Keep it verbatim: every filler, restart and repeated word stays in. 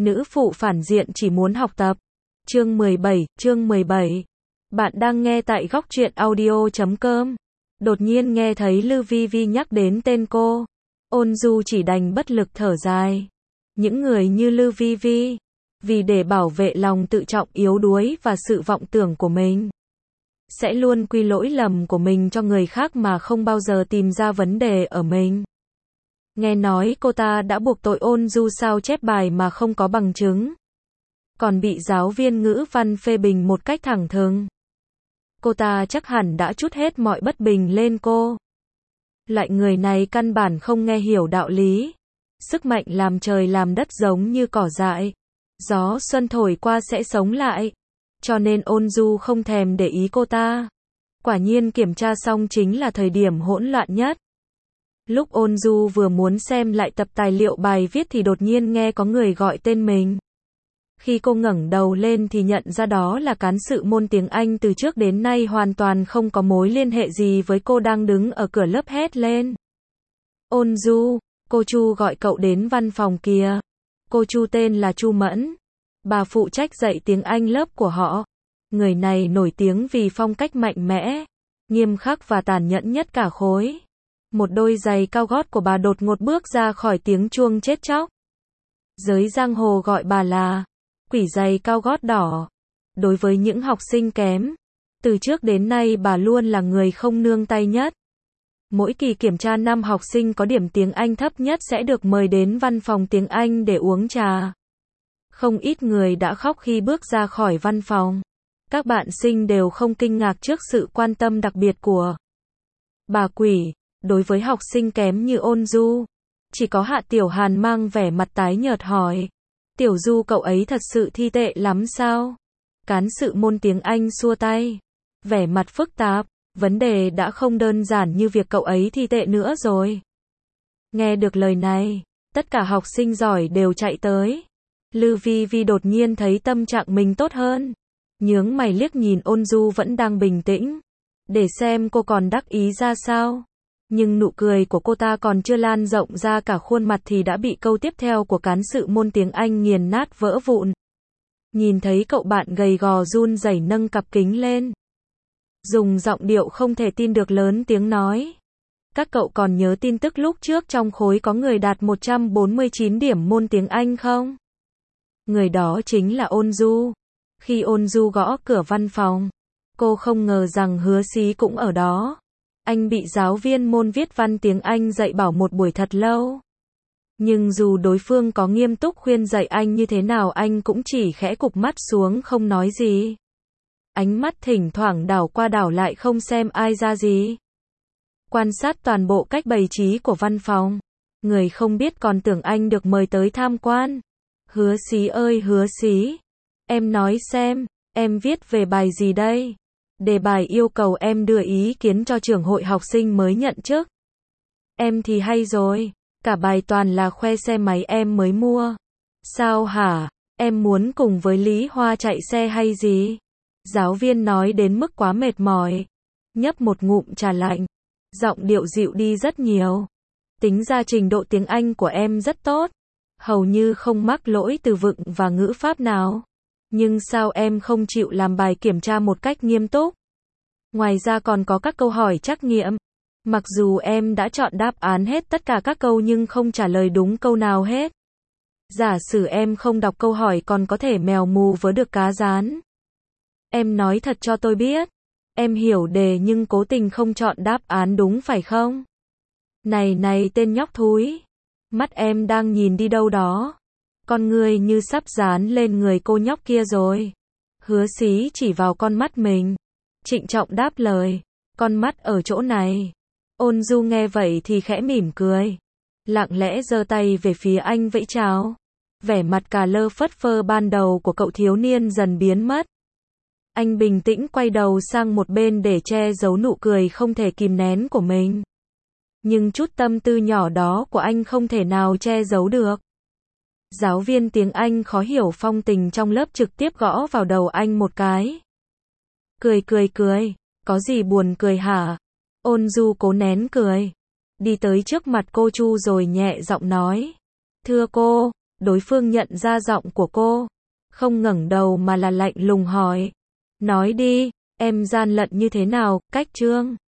Nữ phụ phản diện chỉ muốn học tập. Chương mười bảy, chương mười bảy. Bạn đang nghe tại góc truyện audio chấm com. Đột nhiên nghe thấy Lư Vi Vi nhắc đến tên cô. Ôn Du chỉ đành bất lực thở dài. Những người như Lư Vi Vi, vì để bảo vệ lòng tự trọng yếu đuối và sự vọng tưởng của mình, sẽ luôn quy lỗi lầm của mình cho người khác mà không bao giờ tìm ra vấn đề ở mình. Nghe nói cô ta đã buộc tội Ôn Du sao chép bài mà không có bằng chứng, còn bị giáo viên ngữ văn phê bình một cách thẳng thừng. Cô ta chắc hẳn đã trút hết mọi bất bình lên cô. Loại người này căn bản không nghe hiểu đạo lý. Sức mạnh làm trời làm đất giống như cỏ dại, gió xuân thổi qua sẽ sống lại. Cho nên Ôn Du không thèm để ý cô ta. Quả nhiên kiểm tra xong chính là thời điểm hỗn loạn nhất. Lúc Ôn Du vừa muốn xem lại tập tài liệu bài viết thì đột nhiên nghe có người gọi tên mình. Khi cô ngẩng đầu lên thì nhận ra đó là cán sự môn tiếng Anh từ trước đến nay hoàn toàn không có mối liên hệ gì với cô đang đứng ở cửa lớp hét lên. Ôn Du, cô Chu gọi cậu đến văn phòng kìa. Cô Chu tên là Chu Mẫn. Bà phụ trách dạy tiếng Anh lớp của họ. Người này nổi tiếng vì phong cách mạnh mẽ, nghiêm khắc và tàn nhẫn nhất cả khối. Một đôi giày cao gót của bà đột ngột bước ra khỏi tiếng chuông chết chóc. Giới giang hồ gọi bà là quỷ giày cao gót đỏ. Đối với những học sinh kém, từ trước đến nay bà luôn là người không nương tay nhất. Mỗi kỳ kiểm tra năm học sinh có điểm tiếng Anh thấp nhất sẽ được mời đến văn phòng tiếng Anh để uống trà. Không ít người đã khóc khi bước ra khỏi văn phòng. Các bạn sinh đều không kinh ngạc trước sự quan tâm đặc biệt của bà quỷ. Đối với học sinh kém như Ôn Du, chỉ có Hạ Tiểu Hàn mang vẻ mặt tái nhợt hỏi. Tiểu Du, cậu ấy thật sự thi tệ lắm sao? Cán sự môn tiếng Anh xua tay, vẻ mặt phức tạp. Vấn đề đã không đơn giản như việc cậu ấy thi tệ nữa rồi. Nghe được lời này, tất cả học sinh giỏi đều chạy tới. Lư Vi Vi đột nhiên thấy tâm trạng mình tốt hơn. Nhướng mày liếc nhìn Ôn Du vẫn đang bình tĩnh, để xem cô còn đắc ý ra sao. Nhưng nụ cười của cô ta còn chưa lan rộng ra cả khuôn mặt thì đã bị câu tiếp theo của cán sự môn tiếng Anh nghiền nát vỡ vụn. Nhìn thấy cậu bạn gầy gò run rẩy nâng cặp kính lên, dùng giọng điệu không thể tin được lớn tiếng nói. Các cậu còn nhớ tin tức lúc trước trong khối có người đạt một trăm bốn mươi chín điểm môn tiếng Anh không? Người đó chính là Ôn Du. Khi Ôn Du gõ cửa văn phòng, cô không ngờ rằng Hứa Xí cũng ở đó. Anh bị giáo viên môn viết văn tiếng Anh dạy bảo một buổi thật lâu. Nhưng dù đối phương có nghiêm túc khuyên dạy anh như thế nào anh cũng chỉ khẽ cụp mắt xuống không nói gì. Ánh mắt thỉnh thoảng đảo qua đảo lại không xem ai ra gì. Quan sát toàn bộ cách bày trí của văn phòng. Người không biết còn tưởng anh được mời tới tham quan. Hứa Xí ơi Hứa Xí, em nói xem, em viết về bài gì đây? Đề bài yêu cầu em đưa ý kiến cho trưởng hội học sinh mới nhận chức. Em thì hay rồi, cả bài toàn là khoe xe máy em mới mua. Sao hả, em muốn cùng với Lý Hoa chạy xe hay gì? Giáo viên nói đến mức quá mệt mỏi, nhấp một ngụm trà lạnh, giọng điệu dịu đi rất nhiều. Tính ra trình độ tiếng Anh của em rất tốt, hầu như không mắc lỗi từ vựng và ngữ pháp nào. Nhưng sao em không chịu làm bài kiểm tra một cách nghiêm túc? Ngoài ra còn có các câu hỏi trắc nghiệm. Mặc dù em đã chọn đáp án hết tất cả các câu nhưng không trả lời đúng câu nào hết. Giả sử em không đọc câu hỏi còn có thể mèo mù vớ được cá rán. Em nói thật cho tôi biết. Em hiểu đề nhưng cố tình không chọn đáp án đúng phải không? Này này tên nhóc thúi. Mắt em đang nhìn đi đâu đó? Con ngươi như sắp dán lên người cô nhóc kia rồi. Hứa Xí chỉ vào con mắt mình, trịnh trọng đáp lời. Con mắt ở chỗ này. Ôn Du nghe vậy thì khẽ mỉm cười, lặng lẽ giơ tay về phía anh vẫy chào. Vẻ mặt cà lơ phất phơ ban đầu của cậu thiếu niên dần biến mất. Anh bình tĩnh quay đầu sang một bên để che giấu nụ cười không thể kìm nén của mình. Nhưng chút tâm tư nhỏ đó của anh không thể nào che giấu được. Giáo viên tiếng Anh khó hiểu phong tình trong lớp trực tiếp gõ vào đầu anh một cái. Cười cười cười, có gì buồn cười hả? Ôn Du cố nén cười, đi tới trước mặt cô Chu rồi nhẹ giọng nói. Thưa cô, đối phương nhận ra giọng của cô. Không ngẩng đầu mà là lạnh lùng hỏi. Nói đi, em gian lận như thế nào, Cách Trương?